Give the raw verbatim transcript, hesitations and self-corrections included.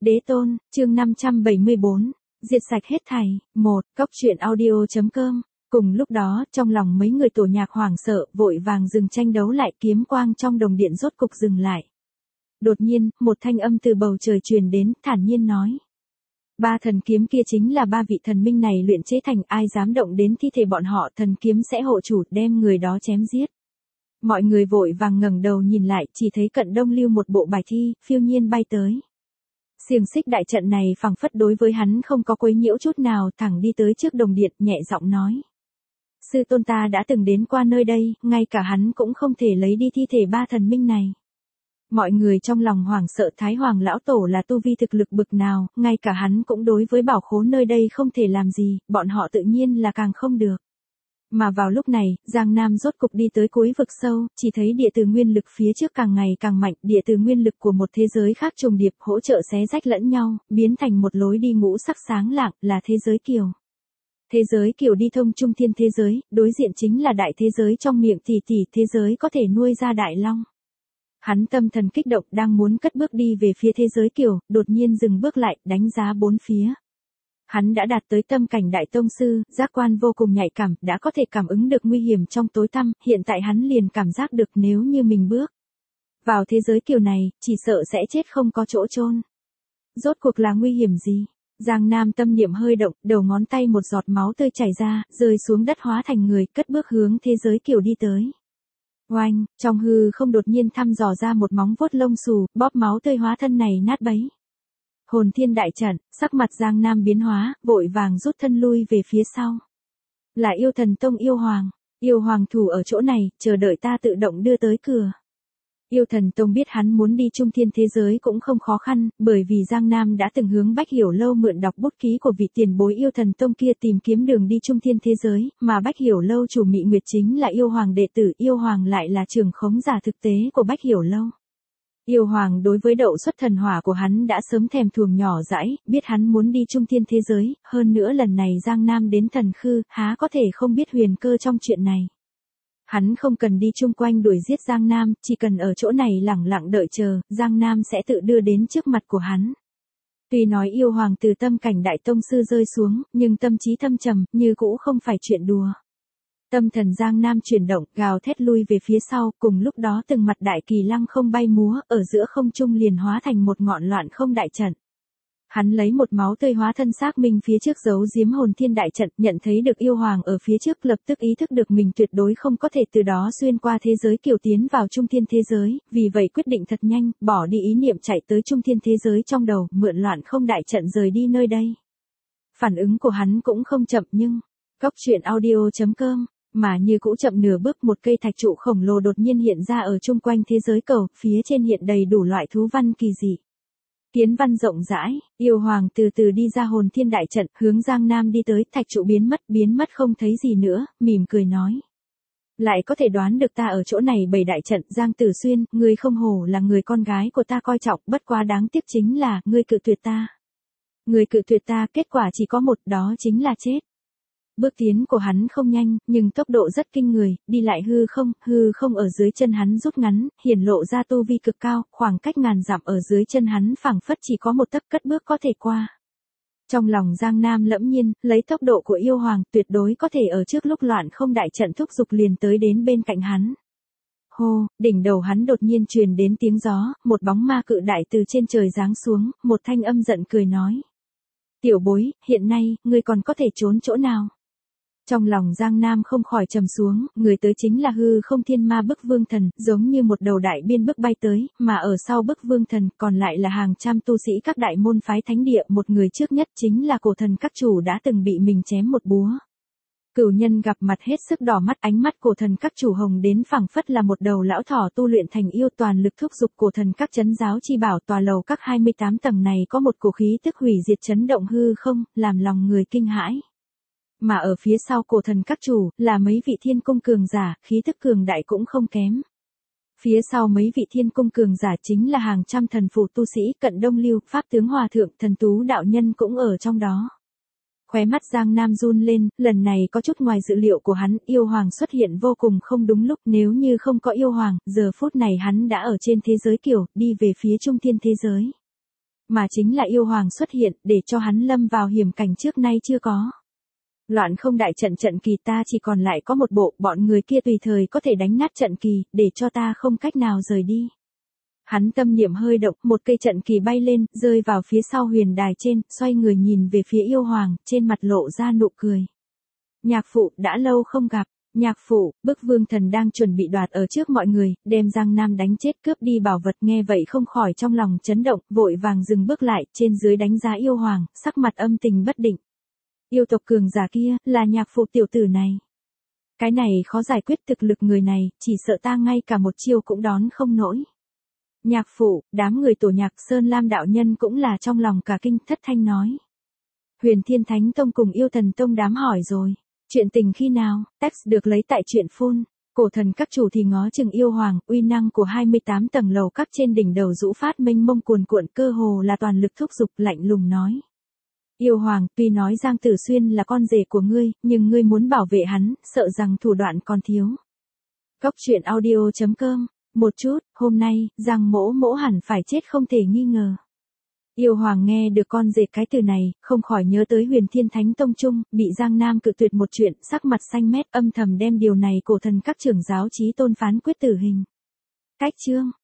Đế tôn, chương năm trăm bảy mươi bốn, diệt sạch hết thảy. Một, Cóc truyện audio.com. Cùng lúc đó, trong lòng mấy người tổ nhạc hoảng sợ, vội vàng dừng tranh đấu lại, kiếm quang trong đồng điện rốt cục dừng lại. Đột nhiên, một thanh âm từ bầu trời truyền đến, thản nhiên nói. Ba thần kiếm kia chính là ba vị thần minh này luyện chế thành, ai dám động đến thi thể bọn họ, thần kiếm sẽ hộ chủ, đem người đó chém giết. Mọi người vội vàng ngẩng đầu nhìn lại, chỉ thấy Cận Đông Lưu một bộ bài thi, phiêu nhiên bay tới. Xiềng xích đại trận này phảng phất đối với hắn không có quấy nhiễu chút nào, thẳng đi tới trước đồng điện, nhẹ giọng nói. Sư tôn ta đã từng đến qua nơi đây, ngay cả hắn cũng không thể lấy đi thi thể ba thần minh này. Mọi người trong lòng hoảng sợ, Thái Hoàng lão tổ là tu vi thực lực bực nào, ngay cả hắn cũng đối với bảo khố nơi đây không thể làm gì, bọn họ tự nhiên là càng không được. Mà vào lúc này, Giang Nam rốt cục đi tới cuối vực sâu, chỉ thấy địa từ nguyên lực phía trước càng ngày càng mạnh, địa từ nguyên lực của một thế giới khác trùng điệp hỗ trợ xé rách lẫn nhau, biến thành một lối đi ngũ sắc sáng lạng, là thế giới kiều. Thế giới kiều đi thông trung thiên thế giới, đối diện chính là đại thế giới trong miệng tỷ tỷ thế giới có thể nuôi ra đại long. Hắn tâm thần kích động đang muốn cất bước đi về phía thế giới kiều, đột nhiên dừng bước lại, đánh giá bốn phía. Hắn đã đạt tới tâm cảnh đại tông sư, giác quan vô cùng nhạy cảm, đã có thể cảm ứng được nguy hiểm trong tối tăm, hiện tại hắn liền cảm giác được nếu như mình bước vào thế giới kiều này, chỉ sợ sẽ chết không có chỗ chôn. Rốt cuộc là nguy hiểm gì? Giang Nam tâm niệm hơi động, đầu ngón tay một giọt máu tươi chảy ra, rơi xuống đất hóa thành người, cất bước hướng thế giới kiều đi tới. Oanh, trong hư không đột nhiên thăm dò ra một móng vuốt lông xù, bóp máu tươi hóa thân này nát bấy. Hồn thiên đại trận, sắc mặt Giang Nam biến hóa, vội vàng rút thân lui về phía sau. Là yêu thần tông yêu hoàng, yêu hoàng thủ ở chỗ này, chờ đợi ta tự động đưa tới cửa. Yêu thần tông biết hắn muốn đi trung thiên thế giới cũng không khó khăn, bởi vì Giang Nam đã từng hướng Bách Hiểu Lâu mượn đọc bút ký của vị tiền bối yêu thần tông kia tìm kiếm đường đi trung thiên thế giới, mà Bách Hiểu Lâu chủ Mị Nguyệt chính là yêu hoàng đệ tử, yêu hoàng lại là trưởng khống giả thực tế của Bách Hiểu Lâu. Yêu hoàng đối với đậu xuất thần hỏa của hắn đã sớm thèm thuồng nhỏ dãi, biết hắn muốn đi trung thiên thế giới, hơn nữa lần này Giang Nam đến thần khư, há có thể không biết huyền cơ trong chuyện này. Hắn không cần đi chung quanh đuổi giết Giang Nam, chỉ cần ở chỗ này lẳng lặng đợi chờ, Giang Nam sẽ tự đưa đến trước mặt của hắn. Tuy nói yêu hoàng từ tâm cảnh đại tông sư rơi xuống, nhưng tâm trí thâm trầm, như cũ không phải chuyện đùa. Tâm thần Giang Nam chuyển động, gào thét lui về phía sau, cùng lúc đó từng mặt đại kỳ lăng không bay múa, ở giữa không trung liền hóa thành một ngọn loạn không đại trận. Hắn lấy một máu tươi hóa thân xác minh phía trước giấu giếm hồn thiên đại trận, nhận thấy được yêu hoàng ở phía trước, lập tức ý thức được mình tuyệt đối không có thể từ đó xuyên qua thế giới kiều tiến vào trung thiên thế giới, vì vậy quyết định thật nhanh, bỏ đi ý niệm chạy tới trung thiên thế giới trong đầu, mượn loạn không đại trận rời đi nơi đây. Phản ứng của hắn cũng không chậm nhưng, Cóc truyện audio.com, mà như cũ chậm nửa bước, một cây thạch trụ khổng lồ đột nhiên hiện ra ở chung quanh thế giới cầu, phía trên hiện đầy đủ loại thú văn kỳ dị. Kiến văn rộng rãi, yêu hoàng từ từ đi ra hồn thiên đại trận, hướng Giang Nam đi tới, thạch trụ biến mất, biến mất không thấy gì nữa, mỉm cười nói. Lại có thể đoán được ta ở chỗ này bày đại trận, Giang Tử Xuyên, ngươi không hổ là người con gái của ta coi trọng, bất quá đáng tiếc chính là, ngươi cự tuyệt ta. Ngươi cự tuyệt ta, kết quả chỉ có một, đó chính là chết. Bước tiến của hắn không nhanh, nhưng tốc độ rất kinh người, đi lại hư không, hư không ở dưới chân hắn rút ngắn, hiển lộ ra tu vi cực cao, khoảng cách ngàn dặm ở dưới chân hắn phảng phất chỉ có một tấc cất bước có thể qua. Trong lòng Giang Nam lẫm nhiên, lấy tốc độ của yêu hoàng, tuyệt đối có thể ở trước lúc loạn không đại trận thúc giục liền tới đến bên cạnh hắn. Hô, đỉnh đầu hắn đột nhiên truyền đến tiếng gió, một bóng ma cự đại từ trên trời giáng xuống, một thanh âm giận cười nói. Tiểu bối, hiện nay, ngươi còn có thể trốn chỗ nào? Trong lòng Giang Nam không khỏi trầm xuống, người tới chính là hư không thiên ma bức vương thần, giống như một đầu đại biên bức bay tới, mà ở sau bức vương thần còn lại là hàng trăm tu sĩ các đại môn phái thánh địa, một người trước nhất chính là cổ thần các chủ đã từng bị mình chém một búa. Cửu nhân gặp mặt hết sức đỏ mắt, ánh mắt cổ thần các chủ hồng đến phảng phất là một đầu lão thỏ tu luyện thành yêu, toàn lực thúc giục cổ thần các chấn giáo chi bảo, tòa lầu các hai mươi tám tầng này có một cổ khí tức hủy diệt chấn động hư không, làm lòng người kinh hãi. Mà ở phía sau cổ thần các chủ, là mấy vị thiên cung cường giả, khí thức cường đại cũng không kém. Phía sau mấy vị thiên cung cường giả chính là hàng trăm thần phụ tu sĩ, Cận Đông Lưu, Pháp tướng Hòa Thượng, Thần Tú đạo nhân cũng ở trong đó. Khóe mắt Giang Nam run lên, lần này có chút ngoài dự liệu của hắn, yêu hoàng xuất hiện vô cùng không đúng lúc, nếu như không có yêu hoàng, giờ phút này hắn đã ở trên thế giới kiều, đi về phía trung thiên thế giới. mà chính là yêu hoàng xuất hiện để cho hắn lâm vào hiểm cảnh trước nay chưa có. Loạn không đại trận trận kỳ ta chỉ còn lại có một bộ, bọn người kia tùy thời có thể đánh nát trận kỳ, để cho ta không cách nào rời đi. Hắn tâm niệm hơi động, một cây trận kỳ bay lên, rơi vào phía sau huyền đài trên, xoay người nhìn về phía yêu hoàng, trên mặt lộ ra nụ cười. Nhạc phụ, đã lâu không gặp. Nhạc phụ, bức vương thần đang chuẩn bị đoạt ở trước mọi người, đem Giang Nam đánh chết cướp đi bảo vật, nghe vậy không khỏi trong lòng chấn động, vội vàng dừng bước lại, trên dưới đánh giá yêu hoàng, sắc mặt âm tình bất định. Yêu tộc cường giả kia, là nhạc phụ tiểu tử này. Cái này khó giải quyết, thực lực người này, chỉ sợ ta ngay cả một chiêu cũng đón không nổi. Nhạc phụ, đám người tổ nhạc Sơn Lam đạo nhân cũng là trong lòng cả kinh, thất thanh nói. Huyền Thiên Thánh Tông cùng Yêu Thần Tông đám hỏi rồi. Chuyện tình khi nào, text được lấy tại truyện phun. Cổ thần các chủ thì ngó chừng yêu hoàng, uy năng của hai mươi tám tầng lầu các trên đỉnh đầu rũ phát mênh mông cuồn cuộn, cơ hồ là toàn lực thúc giục, lạnh lùng nói. Yêu hoàng, tuy nói Giang Tử Xuyên là con rể của ngươi, nhưng ngươi muốn bảo vệ hắn, sợ rằng thủ đoạn còn thiếu. Góc truyện audio chấm com. Một chút, hôm nay, Giang mỗ mỗ hẳn phải chết không thể nghi ngờ. Yêu hoàng nghe được con rể cái từ này, không khỏi nhớ tới Huyền Thiên Thánh Tông Trung, bị Giang Nam cự tuyệt một chuyện, sắc mặt xanh mét, âm thầm đem điều này cổ thần các trưởng giáo chí tôn phán quyết tử hình. Cách chương.